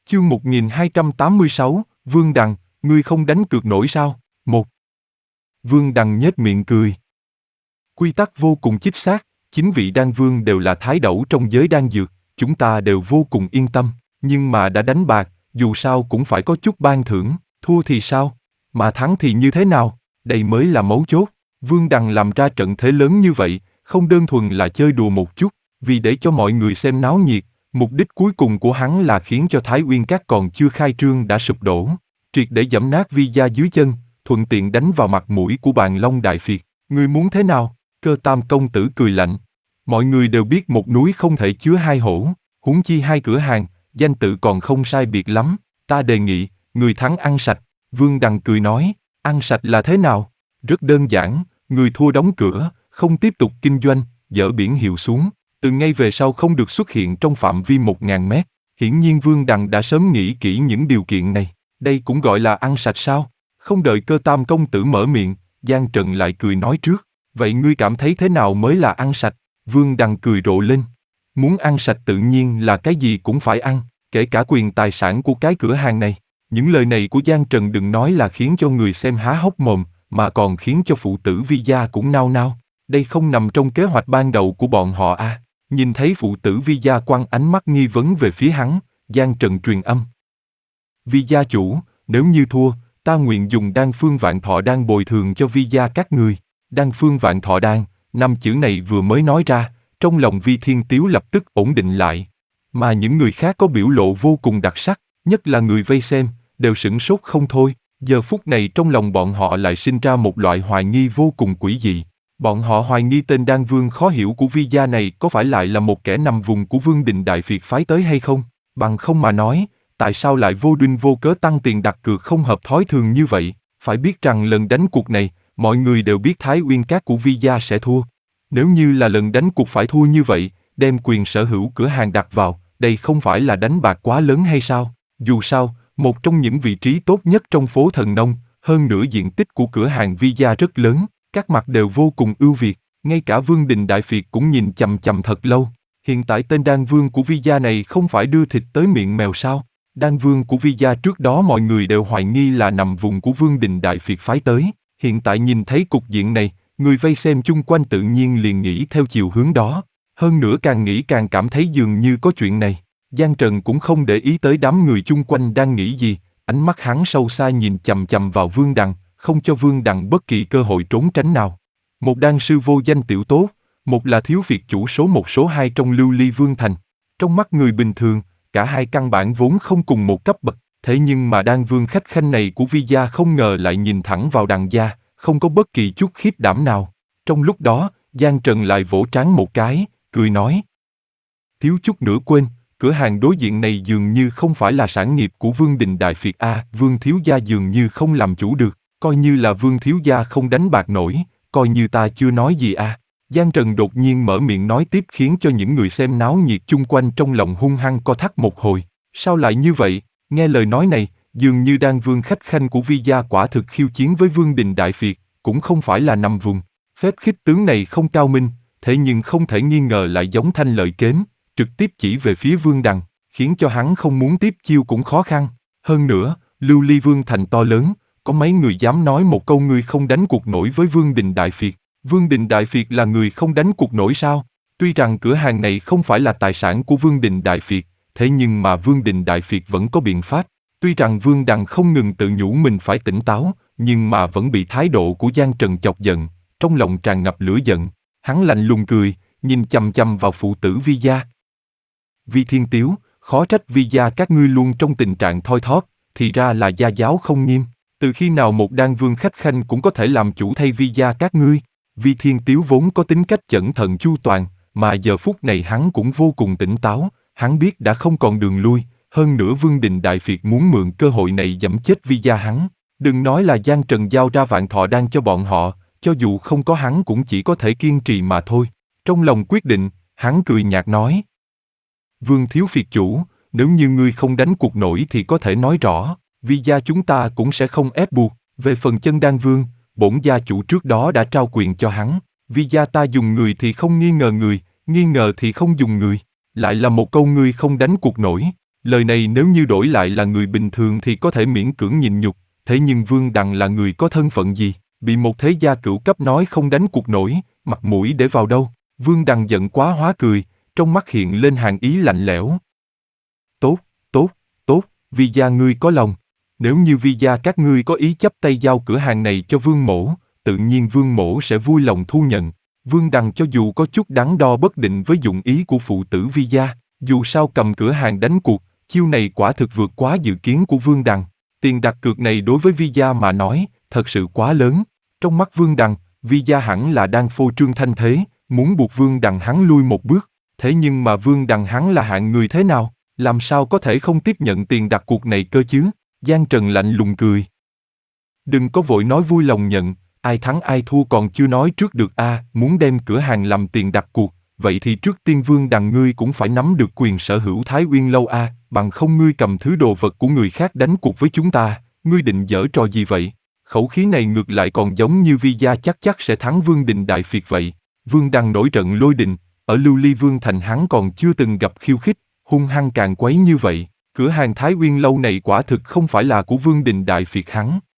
Chương 1286, Vương Đằng, ngươi không đánh cược nổi sao? Một. Vương Đằng nhếch miệng cười. Quy tắc vô cùng chính xác, 9 vị đan vương đều là thái đẩu trong giới đan dược, chúng ta đều vô cùng yên tâm, nhưng mà đã đánh bạc, dù sao cũng phải có chút ban thưởng, thua thì sao? Mà thắng thì như thế nào? Đây mới là mấu chốt. Vương Đằng làm ra trận thế lớn như vậy, không đơn thuần là chơi đùa một chút, vì để cho mọi người xem náo nhiệt, mục đích cuối cùng của hắn là khiến cho Thái Uyên Các còn chưa khai trương đã sụp đổ, triệt để giẫm nát Vi gia dưới chân, thuận tiện đánh vào mặt mũi của Bàn Long Đại Phiệt. Ngươi muốn thế nào? Cơ Tam công tử cười lạnh. Mọi người đều biết một núi không thể chứa hai hổ, huống chi hai cửa hàng, danh tự còn không sai biệt lắm. Ta đề nghị, người thắng ăn sạch. Vương Đằng cười nói, ăn sạch là thế nào? Rất đơn giản, người thua đóng cửa, không tiếp tục kinh doanh, dỡ biển hiệu xuống. Từ ngay về sau không được xuất hiện trong phạm vi 1000 mét. Hiển nhiên Vương Đằng đã sớm nghĩ kỹ những điều kiện này. Đây cũng gọi là ăn sạch sao? Không đợi Cơ Tam công tử mở miệng, Giang Trần lại cười nói trước. Vậy ngươi cảm thấy thế nào mới là ăn sạch? Vương Đằng cười rộ lên. Muốn ăn sạch tự nhiên là cái gì cũng phải ăn, kể cả quyền tài sản của cái cửa hàng này. Những lời này của Giang Trần đừng nói là khiến cho người xem há hốc mồm, mà còn khiến cho phụ tử Vi gia cũng nao nao. Đây không nằm trong kế hoạch ban đầu của bọn họ à? Nhìn thấy phụ tử Vi gia quăng ánh mắt nghi vấn về phía hắn, Giang Trần truyền âm. Vi gia chủ, nếu như thua, ta nguyện dùng đan phương vạn thọ đan bồi thường cho Vi gia các người. Đan phương vạn thọ đan, 5 chữ này vừa mới nói ra, trong lòng Vi Thiên Tiếu lập tức ổn định lại. Mà những người khác có biểu lộ vô cùng đặc sắc, nhất là người vây xem, đều sửng sốt không thôi. Giờ phút này trong lòng bọn họ lại sinh ra một loại hoài nghi vô cùng quỷ dị. Bọn họ hoài nghi tên đan vương khó hiểu của Vi gia này có phải lại là một kẻ nằm vùng của Vương Đình Đại Phiệt phái tới hay không? Bằng không mà nói, tại sao lại vô duyên vô cớ tăng tiền đặt cược không hợp thói thường như vậy? Phải biết rằng lần đánh cuộc này, mọi người đều biết Thái Uyên Các của Vi gia sẽ thua. Nếu như là lần đánh cuộc phải thua như vậy, đem quyền sở hữu cửa hàng đặt vào, đây không phải là đánh bạc quá lớn hay sao? Dù sao, một trong những vị trí tốt nhất trong phố Thần Nông, hơn nữa diện tích của cửa hàng Vi gia rất lớn, các mặt đều vô cùng ưu việt, ngay cả Vương Đình Đại Phiệt cũng nhìn chằm chằm thật lâu. Hiện tại tên đan vương của Vi gia này không phải đưa thịt tới miệng mèo sao? Đan vương của Vi gia trước đó mọi người đều hoài nghi là nằm vùng của Vương Đình Đại Phiệt phái tới. Hiện tại nhìn thấy cục diện này, người vây xem chung quanh tự nhiên liền nghĩ theo chiều hướng đó. Hơn nữa càng nghĩ càng cảm thấy dường như có chuyện này. Giang Trần cũng không để ý tới đám người chung quanh đang nghĩ gì, ánh mắt hắn sâu xa nhìn chằm chằm vào Vương Đằng, không cho Vương Đằng bất kỳ cơ hội trốn tránh nào. Một đan sư vô danh tiểu tốt, một là thiếu việt chủ số 1 số 2 trong Lưu Ly Vương Thành. Trong mắt người bình thường, cả hai căn bản vốn không cùng một cấp bậc, thế nhưng mà đan vương khách khanh này của Vi gia không ngờ lại nhìn thẳng vào Đằng gia, không có bất kỳ chút khiếp đảm nào. Trong lúc đó, Giang Trần lại vỗ trán một cái, cười nói. Thiếu chút nữa quên, cửa hàng đối diện này dường như không phải là sản nghiệp của Vương Đình Đại Phiệt a, Vương thiếu gia dường như không làm chủ được, coi như là Vương thiếu gia không đánh bạc nổi, coi như ta chưa nói gì a. Giang Trần đột nhiên mở miệng nói tiếp khiến cho những người xem náo nhiệt chung quanh trong lòng hung hăng co thắt một hồi. Sao lại như vậy? Nghe lời nói này, dường như đan vương khách khanh của Vi gia quả thực khiêu chiến với Vương Đình Đại Phiệt, cũng không phải là nằm vùng. Phép khích tướng này không cao minh, thế nhưng không thể nghi ngờ lại giống thanh lợi kếm, trực tiếp chỉ về phía Vương Đằng, khiến cho hắn không muốn tiếp chiêu cũng khó khăn. Hơn nữa, Lưu Ly Vương thành to lớn, có mấy người dám nói một câu ngươi không đánh cuộc nổi với Vương Đình Đại Phiệt. Vương Đình Đại Phiệt là người không đánh cuộc nổi sao? Tuy rằng cửa hàng này không phải là tài sản của Vương Đình Đại Phiệt, thế nhưng mà Vương Đình Đại Phiệt vẫn có biện pháp. Tuy rằng Vương Đằng không ngừng tự nhủ mình phải tỉnh táo, nhưng mà vẫn bị thái độ của Giang Trần chọc giận, trong lòng tràn ngập lửa giận. Hắn lạnh lùng cười, nhìn chằm chằm vào phụ tử Vi gia. Vi Thiên Tiếu, khó trách Vi gia các ngươi luôn trong tình trạng thoi thóp, thì ra là gia giáo không nghiêm. Từ khi nào một đan vương khách khanh cũng có thể làm chủ thay Vi gia các ngươi? Vi Thiên Tiếu vốn có tính cách cẩn thận chu toàn, mà giờ phút này hắn cũng vô cùng tỉnh táo, hắn biết đã không còn đường lui, hơn nữa Vương Đình Đại Phiệt muốn mượn cơ hội này giẫm chết Vi gia hắn. Đừng nói là Giang Trần giao ra vạn thọ đan cho bọn họ, cho dù không có hắn cũng chỉ có thể kiên trì mà thôi. Trong lòng quyết định, hắn cười nhạt nói. Vương thiếu phiệt chủ, nếu như ngươi không đánh cuộc nổi thì có thể nói rõ, Vi gia chúng ta cũng sẽ không ép buộc. Về phần Chân Đan Vương, bổn gia chủ trước đó đã trao quyền cho hắn. Vi gia ta dùng người thì không nghi ngờ người, nghi ngờ thì không dùng người. Lại là một câu ngươi không đánh cuộc nổi. Lời này nếu như đổi lại là người bình thường thì có thể miễn cưỡng nhịn nhục, thế nhưng Vương Đằng là người có thân phận gì, bị một thế gia cửu cấp nói không đánh cuộc nổi, mặt mũi để vào đâu. Vương Đằng giận quá hóa cười, trong mắt hiện lên hàn ý lạnh lẽo. Tốt, tốt, tốt, Vi gia ngươi có lòng. Nếu như Vi gia các ngươi có ý chấp tay giao cửa hàng này cho Vương mỗ, tự nhiên Vương mỗ sẽ vui lòng thu nhận. Vương Đằng cho dù có chút đắn đo bất định với dụng ý của phụ tử Vi gia, dù sao cầm cửa hàng đánh cuộc, chiêu này quả thực vượt quá dự kiến của Vương Đằng. Tiền đặt cược này đối với Vi gia mà nói, thật sự quá lớn. Trong mắt Vương Đằng, Vi gia hẳn là đang phô trương thanh thế, muốn buộc Vương Đằng hắn lui một bước. Thế nhưng mà Vương Đằng hắn là hạng người thế nào, làm sao có thể không tiếp nhận tiền đặt cuộc này cơ chứ? Giang Trần lạnh lùng cười. Đừng có vội nói vui lòng nhận, ai thắng ai thua còn chưa nói trước được muốn đem cửa hàng làm tiền đặt cuộc, vậy thì trước tiên Vương Đằng ngươi cũng phải nắm được quyền sở hữu Thái Uyên Lâu bằng không ngươi cầm thứ đồ vật của người khác đánh cuộc với chúng ta, ngươi định giở trò gì vậy? Khẩu khí này ngược lại còn giống như Vi gia chắc sẽ thắng Vương Đình Đại Phiệt vậy. Vương Đằng nổi trận lôi đình, ở Lưu Ly Vương thành hắn còn chưa từng gặp khiêu khích, hung hăng càn quấy như vậy. Cửa hàng Thái Uyên Lâu này quả thực không phải là của Vương Đình Đại Phiệt hắn.